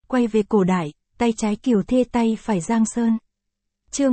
quay về cổ đại, tay trái Kiều Thê tay phải Giang Sơn. Chương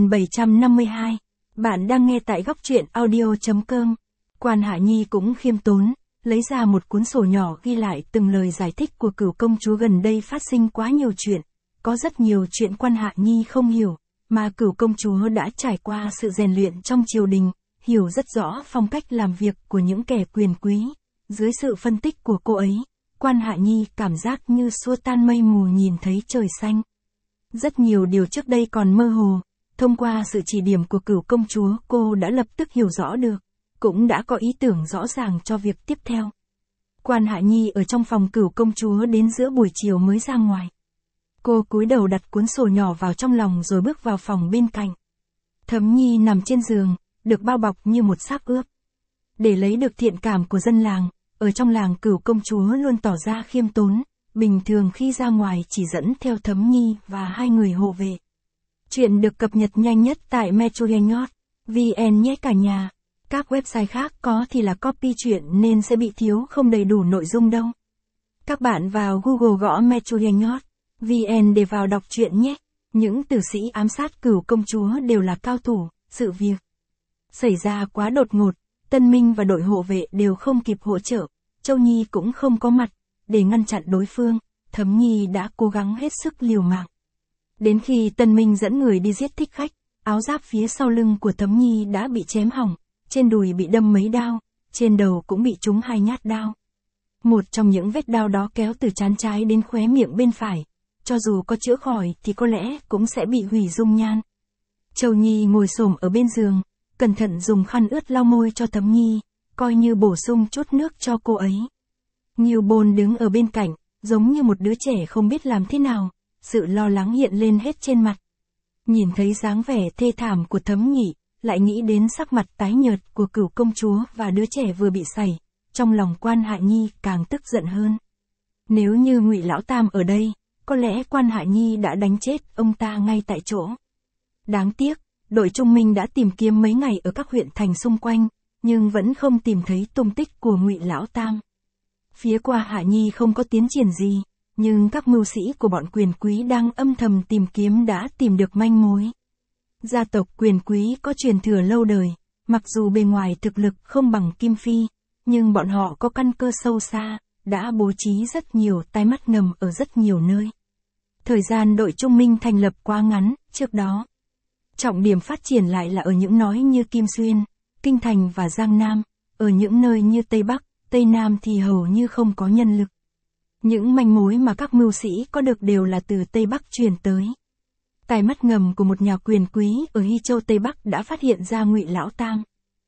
1752. Bạn đang nghe tại góc truyện audio.com. Quan Hạ Nhi cũng khiêm tốn, lấy ra một cuốn sổ nhỏ ghi lại từng lời giải thích của Cửu công chúa. Gần đây phát sinh quá nhiều chuyện, có rất nhiều chuyện Quan Hạ Nhi không hiểu, mà Cửu công chúa đã trải qua sự rèn luyện trong triều đình, hiểu rất rõ phong cách làm việc của những kẻ quyền quý. Dưới sự phân tích của cô ấy, Quan Hạ Nhi cảm giác như xua tan mây mù nhìn thấy trời xanh. Rất nhiều điều trước đây còn mơ hồ, thông qua sự chỉ điểm của Cửu công chúa cô đã lập tức hiểu rõ được, cũng đã có ý tưởng rõ ràng cho việc tiếp theo. Quan Hạ Nhi ở trong phòng Cửu công chúa đến giữa buổi chiều mới ra ngoài. Cô cúi đầu đặt cuốn sổ nhỏ vào trong lòng rồi bước vào phòng bên cạnh. Thấm Nhi nằm trên giường, được bao bọc như một xác ướp. Để lấy được thiện cảm của dân làng, ở trong làng Cửu công chúa luôn tỏ ra khiêm tốn, bình thường khi ra ngoài chỉ dẫn theo Thấm Nhi và 2 người hộ vệ. Chuyện được cập nhật nhanh nhất tại metroyengot.vn nhé cả nhà. Các website khác có thì là copy chuyện nên sẽ bị thiếu không đầy đủ nội dung đâu. Các bạn vào Google gõ metroyengot.vn để vào đọc truyện nhé. Những tử sĩ ám sát Cửu công chúa đều là cao thủ, sự việc xảy ra quá đột ngột, Tân Minh và đội hộ vệ đều không kịp hỗ trợ, Châu Nhi cũng không có mặt, để ngăn chặn đối phương, Thấm Nhi đã cố gắng hết sức liều mạng. Đến khi Tân Minh dẫn người đi giết thích khách, áo giáp phía sau lưng của Thấm Nhi đã bị chém hỏng, trên đùi bị đâm mấy đao, trên đầu cũng bị trúng 2 nhát đao. Một trong những vết đao đó kéo từ trán trái đến khóe miệng bên phải, cho dù có chữa khỏi thì có lẽ cũng sẽ bị hủy dung nhan. Châu Nhi ngồi xổm ở bên giường, cẩn thận dùng khăn ướt lau môi cho Thấm Nhi, coi như bổ sung chút nước cho cô ấy. Ngưu Bôn đứng ở bên cạnh, giống như một đứa trẻ không biết làm thế nào, sự lo lắng hiện lên hết trên mặt. Nhìn thấy dáng vẻ thê thảm của Thấm Nhi, lại nghĩ đến sắc mặt tái nhợt của Cửu công chúa và đứa trẻ vừa bị sảy, trong lòng Quan Hạ Nhi càng tức giận hơn. Nếu như Ngụy Lão Tam ở đây, có lẽ Quan Hạ Nhi đã đánh chết ông ta ngay tại chỗ. Đáng tiếc, đội Trung Minh đã tìm kiếm mấy ngày ở các huyện thành xung quanh, nhưng vẫn không tìm thấy tung tích của Ngụy Lão Tam. Phía Quan Hạ Nhi không có tiến triển gì, nhưng các mưu sĩ của bọn quyền quý đang âm thầm tìm kiếm đã tìm được manh mối. Gia tộc quyền quý có truyền thừa lâu đời, mặc dù bề ngoài thực lực không bằng Kim Phi, nhưng bọn họ có căn cơ sâu xa, đã bố trí rất nhiều tai mắt ngầm ở rất nhiều nơi. Thời gian đội Trung Minh thành lập quá ngắn, trước đó. Trọng điểm phát triển lại là ở những nói như Kim Xuyên, Kinh Thành và Giang Nam, ở những nơi như Tây Bắc, Tây Nam thì hầu như không có nhân lực. Những manh mối mà các mưu sĩ có được đều là từ Tây Bắc truyền tới. Tai mắt ngầm của một nhà quyền quý ở Hy Châu Tây Bắc đã phát hiện ra Ngụy Lão Tam.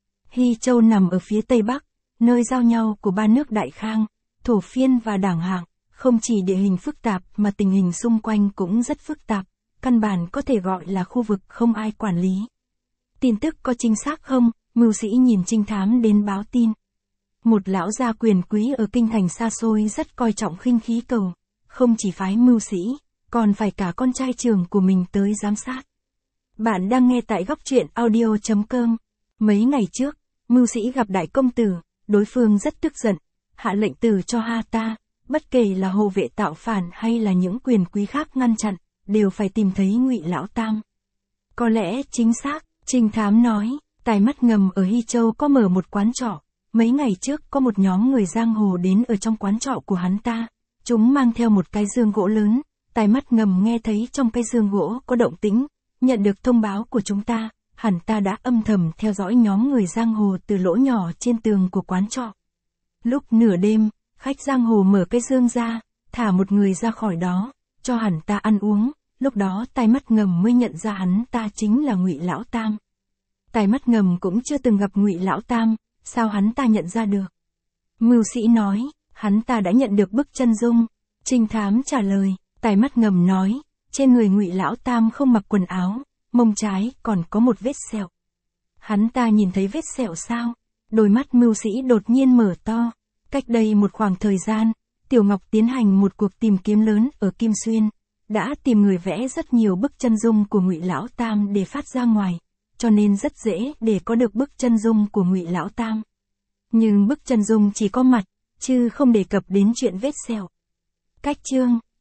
Hy Châu nằm ở phía Tây Bắc, nơi giao nhau của 3 nước Đại Khang, Thổ Phiên và Đảng Hạng, không chỉ địa hình phức tạp mà tình hình xung quanh cũng rất phức tạp, căn bản có thể gọi là khu vực không ai quản lý. Tin tức có chính xác không? Mưu sĩ nhìn trinh thám đến báo tin. Một lão gia quyền quý ở kinh thành xa xôi rất coi trọng khinh khí cầu, không chỉ phái mưu sĩ, còn phải cả con trai trưởng của mình tới giám sát. Bạn đang nghe tại góc truyện audio.com. Mấy ngày trước, mưu sĩ gặp đại công tử, đối phương rất tức giận, hạ lệnh tử cho ta, bất kể là hộ vệ tạo phản hay là những quyền quý khác ngăn chặn, đều phải tìm thấy Ngụy Lão Tam. Có lẽ chính xác, trinh thám nói, tai mắt ngầm ở Hy Châu có mở một quán trọ. Mấy ngày trước có một nhóm người giang hồ đến ở trong quán trọ của hắn ta. Chúng mang theo một cái giường gỗ lớn. Tai mắt ngầm nghe thấy trong cái giường gỗ có động tĩnh. Nhận được thông báo của chúng ta, hẳn ta đã âm thầm theo dõi nhóm người giang hồ từ lỗ nhỏ trên tường của quán trọ. Lúc nửa đêm, khách giang hồ mở cái giường ra, thả một người ra khỏi đó, cho hẳn ta ăn uống. Lúc đó tai mắt ngầm mới nhận ra hắn ta chính là Ngụy Lão Tam. Tai mắt ngầm cũng chưa từng gặp Ngụy Lão Tam. Sao hắn ta nhận ra được? Mưu sĩ nói, hắn ta đã nhận được bức chân dung. Trinh thám trả lời, tai mắt ngầm nói, trên người Ngụy Lão Tam không mặc quần áo, mông trái còn có một vết sẹo. Hắn ta nhìn thấy vết sẹo sao? Đôi mắt mưu sĩ đột nhiên mở to. Cách đây một khoảng thời gian, Tiểu Ngọc tiến hành một cuộc tìm kiếm lớn ở Kim Xuyên, đã tìm người vẽ rất nhiều bức chân dung của Ngụy Lão Tam để phát ra ngoài. Cho nên rất dễ để có được bức chân dung của Ngụy Lão Tam. Nhưng bức chân dung chỉ có mặt, chứ không đề cập đến chuyện vết sẹo. Cách chương